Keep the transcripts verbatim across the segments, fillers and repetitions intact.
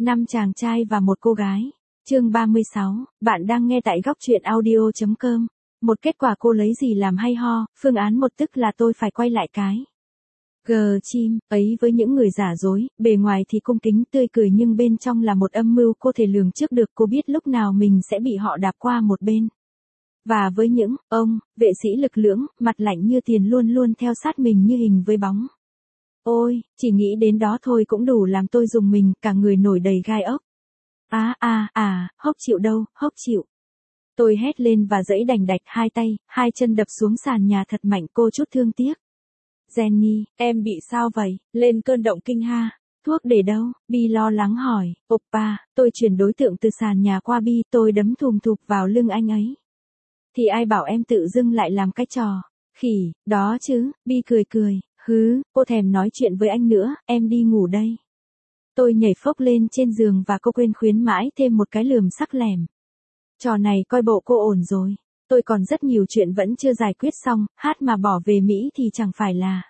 Năm chàng trai và một cô gái. Chương ba mươi sáu, bạn đang nghe tại góc truyện audio chấm com. Một kết quả cô lấy gì làm hay ho, phương án một tức là tôi phải quay lại cái. Gờ chim, ấy với những người giả dối, bề ngoài thì cung kính tươi cười nhưng bên trong là một âm mưu cô thể lường trước được, cô biết lúc nào mình sẽ bị họ đạp qua một bên. Và với những, ông, vệ sĩ lực lưỡng, mặt lạnh như tiền luôn luôn theo sát mình như hình với bóng. Ôi, chỉ nghĩ đến đó thôi cũng đủ làm tôi rùng mình, cả người nổi đầy gai ốc. À à à, hốc chịu đâu, hốc chịu. Tôi hét lên và giãy đành đạch hai tay, hai chân đập xuống sàn nhà thật mạnh, cô chút thương tiếc. Jenny, em bị sao vậy? Lên cơn động kinh ha. Thuốc để đâu? Bi lo lắng hỏi. Oppa, tôi chuyển đối tượng từ sàn nhà qua Bi, tôi đấm thùm thụp vào lưng anh ấy. Thì ai bảo em tự dưng lại làm cái trò. Khỉ, đó chứ, Bi cười cười. Hứ, cô thèm nói chuyện với anh nữa, em đi ngủ đây. Tôi nhảy phốc lên trên giường và cô quên khuyến mãi thêm một cái lườm sắc lẻm. Trò này coi bộ cô ổn rồi. Tôi còn rất nhiều chuyện vẫn chưa giải quyết xong, hát mà bỏ về Mỹ thì chẳng phải là.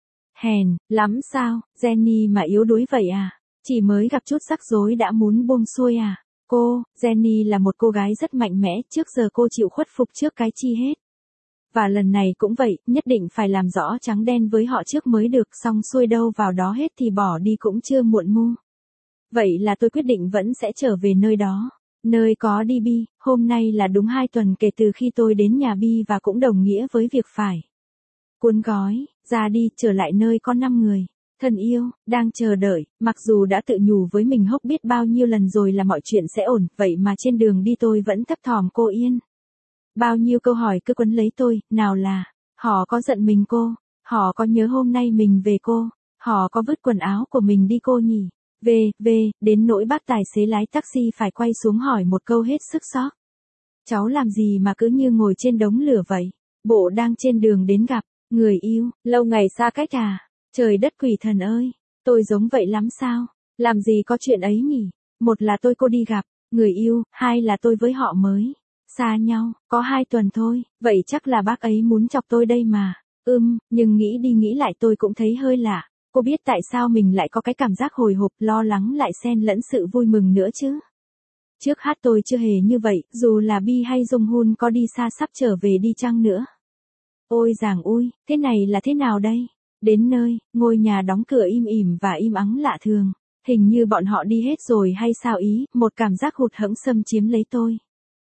Hèn, lắm sao, Jenny mà yếu đuối vậy à? Chỉ mới gặp chút rắc rối đã muốn buông xuôi à? Cô, Jenny là một cô gái rất mạnh mẽ, trước giờ cô chịu khuất phục trước cái chi hết. Và lần này cũng vậy, nhất định phải làm rõ trắng đen với họ trước mới được, xong xuôi đâu vào đó hết thì bỏ đi cũng chưa muộn mu. Vậy là tôi quyết định vẫn sẽ trở về nơi đó. Nơi có đi Bi, hôm nay là đúng hai tuần kể từ khi tôi đến nhà Bi và cũng đồng nghĩa với việc phải cuốn gói, ra đi, trở lại nơi có năm người. Thân yêu, đang chờ đợi, mặc dù đã tự nhủ với mình hốc biết bao nhiêu lần rồi là mọi chuyện sẽ ổn, vậy mà trên đường đi tôi vẫn thấp thỏm cô yên. Bao nhiêu câu hỏi cứ quấn lấy tôi, nào là, họ có giận mình cô, họ có nhớ hôm nay mình về cô, họ có vứt quần áo của mình đi cô nhỉ, về, về, đến nỗi bác tài xế lái taxi phải quay xuống hỏi một câu hết sức sốc. Cháu làm gì mà cứ như ngồi trên đống lửa vậy, bộ đang trên đường đến gặp, người yêu, lâu ngày xa cách à, trời đất quỷ thần ơi, tôi giống vậy lắm sao, làm gì có chuyện ấy nhỉ, một là tôi cô đi gặp, người yêu, hai là tôi với họ mới. Xa nhau, có hai tuần thôi, vậy chắc là bác ấy muốn chọc tôi đây mà. Ừm, nhưng nghĩ đi nghĩ lại tôi cũng thấy hơi lạ. Cô biết tại sao mình lại có cái cảm giác hồi hộp, lo lắng lại xen lẫn sự vui mừng nữa chứ. Trước hát tôi chưa hề như vậy, dù là Bi hay Jonghoon có đi xa sắp trở về đi chăng nữa. Ôi giàng ui, thế này là thế nào đây? Đến nơi, ngôi nhà đóng cửa im ỉm và im ắng lạ thường. Hình như bọn họ đi hết rồi hay sao ý, một cảm giác hụt hẫng xâm chiếm lấy tôi.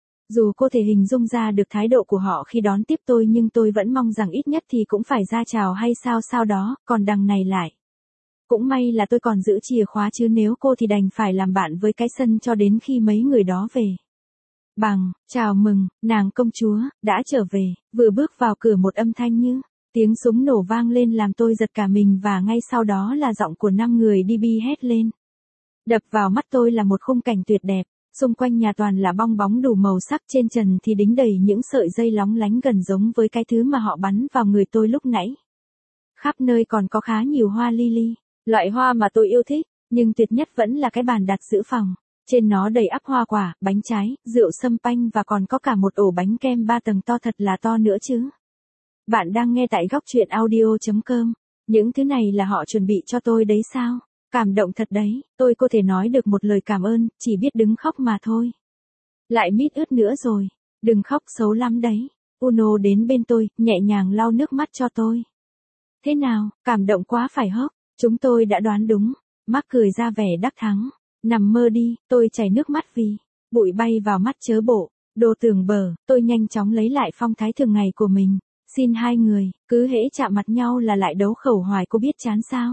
Dù cô thể hình dung ra được thái độ của họ khi đón tiếp tôi nhưng tôi vẫn mong rằng ít nhất thì cũng phải ra chào hay sao sao đó, còn đằng này lại. Cũng may là tôi còn giữ chìa khóa chứ nếu cô thì đành phải làm bạn với cái sân cho đến khi mấy người đó về. Bằng, chào mừng, nàng công chúa, đã trở về, vừa bước vào cửa một âm thanh như, tiếng súng nổ vang lên làm tôi giật cả mình và ngay sau đó là giọng của năm người đi Bi hét lên. Đập vào mắt tôi là một khung cảnh tuyệt đẹp. Xung quanh nhà toàn là bong bóng đủ màu sắc, trên trần thì đính đầy những sợi dây lóng lánh gần giống với cái thứ mà họ bắn vào người tôi lúc nãy. Khắp nơi còn có khá nhiều hoa lily, loại hoa mà tôi yêu thích, nhưng tuyệt nhất vẫn là cái bàn đặt giữa phòng. Trên nó đầy ắp hoa quả, bánh trái, rượu sâm panh và còn có cả một ổ bánh kem ba tầng to thật là to nữa chứ. Bạn đang nghe tại góc truyện audio chấm com. Những thứ này là họ chuẩn bị cho tôi đấy sao? Cảm động thật đấy, tôi có thể nói được một lời cảm ơn, chỉ biết đứng khóc mà thôi. Lại mít ướt nữa rồi, đừng khóc xấu lắm đấy. Uno đến bên tôi, nhẹ nhàng lau nước mắt cho tôi. Thế nào, cảm động quá phải hốc, chúng tôi đã đoán đúng. Mark cười ra vẻ đắc thắng. Nằm mơ đi, tôi chảy nước mắt vì bụi bay vào mắt chớ bộ. Đồ tưởng bờ, tôi nhanh chóng lấy lại phong thái thường ngày của mình. Xin hai người, cứ hễ chạm mặt nhau là lại đấu khẩu hoài, cô biết chán sao?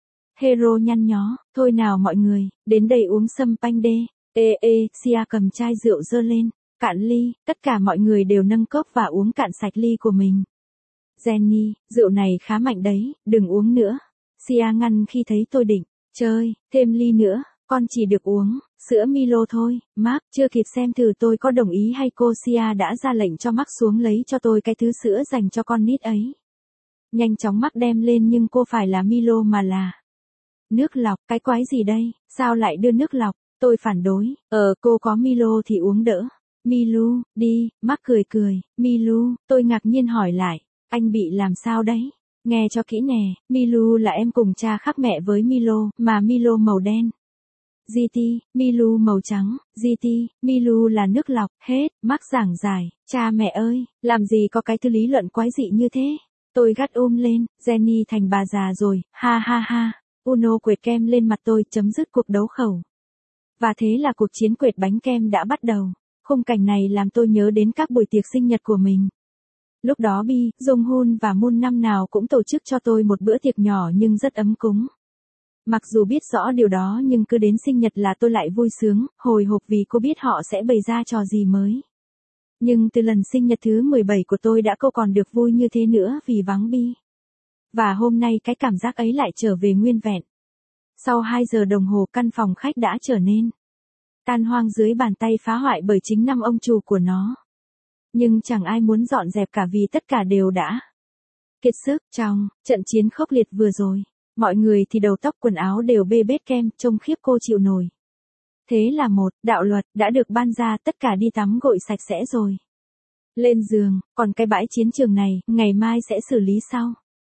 Hero nhăn nhó, thôi nào mọi người, đến đây uống sâm panh đê. Ê ê, Sia cầm chai rượu dơ lên, cạn ly, tất cả mọi người đều nâng cốc và uống cạn sạch ly của mình. Jenny, rượu này khá mạnh đấy, đừng uống nữa. Sia ngăn khi thấy tôi định chơi, thêm ly nữa, con chỉ được uống sữa Milo thôi. Mark, chưa kịp xem thử tôi có đồng ý hay cô, Sia đã ra lệnh cho Mark xuống lấy cho tôi cái thứ sữa dành cho con nít ấy. Nhanh chóng Mark đem lên nhưng cô phải là Milo mà là nước lọc, cái quái gì đây, sao lại đưa nước lọc, tôi phản đối, ờ cô có Milo thì uống đỡ. Milu, đi, Mark cười cười, Milu, tôi ngạc nhiên hỏi lại, anh bị làm sao đấy? Nghe cho kỹ nè, Milu là em cùng cha khác mẹ với Milo, mà Milo màu đen. giê tê, Milu màu trắng, giê tê, Milu là nước lọc, hết, mắc giảng giải, cha mẹ ơi, làm gì có cái thứ lý luận quái dị như thế. Tôi gắt ôm lên, Jenny thành bà già rồi, ha ha ha, Uno quệt kem lên mặt tôi, chấm dứt cuộc đấu khẩu. Và thế là cuộc chiến quệt bánh kem đã bắt đầu. Khung cảnh này làm tôi nhớ đến các buổi tiệc sinh nhật của mình. Lúc đó Bi, Jonghoon và Moon năm nào cũng tổ chức cho tôi một bữa tiệc nhỏ nhưng rất ấm cúng. Mặc dù biết rõ điều đó nhưng cứ đến sinh nhật là tôi lại vui sướng, hồi hộp vì cô biết họ sẽ bày ra trò gì mới. Nhưng từ lần sinh nhật thứ mười bảy của tôi đã không còn được vui như thế nữa vì vắng Bi. Và hôm nay cái cảm giác ấy lại trở về nguyên vẹn. Sau hai giờ đồng hồ căn phòng khách đã trở nên tan hoang dưới bàn tay phá hoại bởi chính năm ông chủ của nó. Nhưng chẳng ai muốn dọn dẹp cả vì tất cả đều đã kiệt sức trong trận chiến khốc liệt vừa rồi. Mọi người thì đầu tóc quần áo đều bê bết kem, trông khiếp cô chịu nổi. Thế là một đạo luật đã được ban ra, tất cả đi tắm gội sạch sẽ rồi. Lên giường, còn cái bãi chiến trường này, ngày mai sẽ xử lý sau.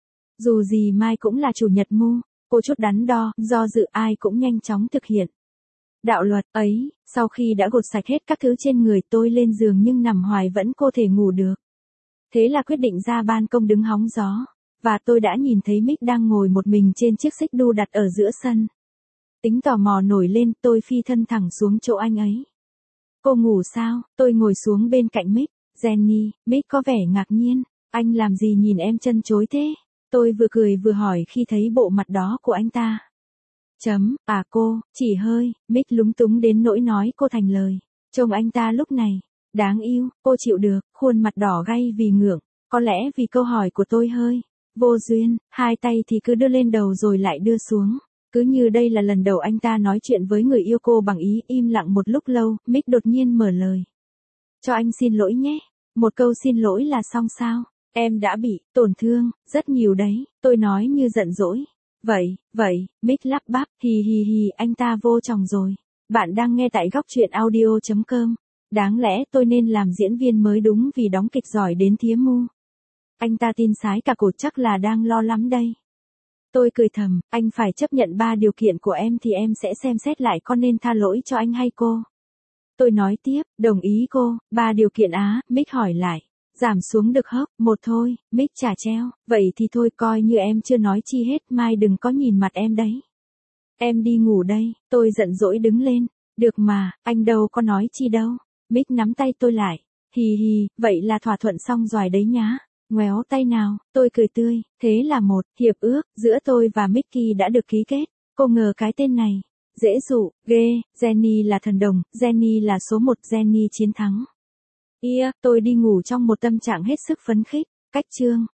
Dù gì mai cũng là chủ nhật mu, cô chút đắn đo, do dự ai cũng nhanh chóng thực hiện. Đạo luật ấy, sau khi đã gột sạch hết các thứ trên người tôi lên giường nhưng nằm hoài vẫn không thể ngủ được. Thế là quyết định ra ban công đứng hóng gió. Và tôi đã nhìn thấy Mick đang ngồi một mình trên chiếc xích đu đặt ở giữa sân. Tính tò mò nổi lên, tôi phi thân thẳng xuống chỗ anh ấy. Cô ngủ sao? Tôi ngồi xuống bên cạnh Mick. Jenny, Mick có vẻ ngạc nhiên. Anh làm gì nhìn em chân chối thế? Tôi vừa cười vừa hỏi khi thấy bộ mặt đó của anh ta. Chấm, à cô, chỉ hơi, Mick lúng túng đến nỗi nói cô thành lời. Trông anh ta lúc này, đáng yêu, cô chịu được, khuôn mặt đỏ gay vì ngượng. Có lẽ vì câu hỏi của tôi hơi vô duyên, hai tay thì cứ đưa lên đầu rồi lại đưa xuống. Cứ như đây là lần đầu anh ta nói chuyện với người yêu cô bằng ý. Im lặng một lúc lâu, Mick đột nhiên mở lời. Cho anh xin lỗi nhé. Một câu xin lỗi là xong sao? Em đã bị tổn thương rất nhiều đấy, tôi nói như giận dỗi. Vậy, vậy, Mick lắp bắp, hì hì hì, anh ta vô chồng rồi. Bạn đang nghe tại góc truyện audio chấm com. Đáng lẽ tôi nên làm diễn viên mới đúng vì đóng kịch giỏi đến thía mu. Anh ta tin sái cả cổ, chắc là đang lo lắm đây. Tôi cười thầm, anh phải chấp nhận ba điều kiện của em thì em sẽ xem xét lại có nên tha lỗi cho anh hay cô. Tôi nói tiếp, đồng ý cô, ba điều kiện á, Mick hỏi lại. Giảm xuống được hốc, một thôi, Mick trả treo, vậy thì thôi coi như em chưa nói chi hết, mai đừng có nhìn mặt em đấy. Em đi ngủ đây, tôi giận dỗi đứng lên, được mà, anh đâu có nói chi đâu. Mick nắm tay tôi lại, hì hì, vậy là thỏa thuận xong rồi đấy nhá. Ngoéo tay nào, tôi cười tươi, thế là một hiệp ước giữa tôi và Mickey đã được ký kết. Cô ngờ cái tên này dễ dụ, ghê, Jenny là thần đồng, Jenny là số một, Jenny chiến thắng. Yeah, tôi đi ngủ trong một tâm trạng hết sức phấn khích. Cách chương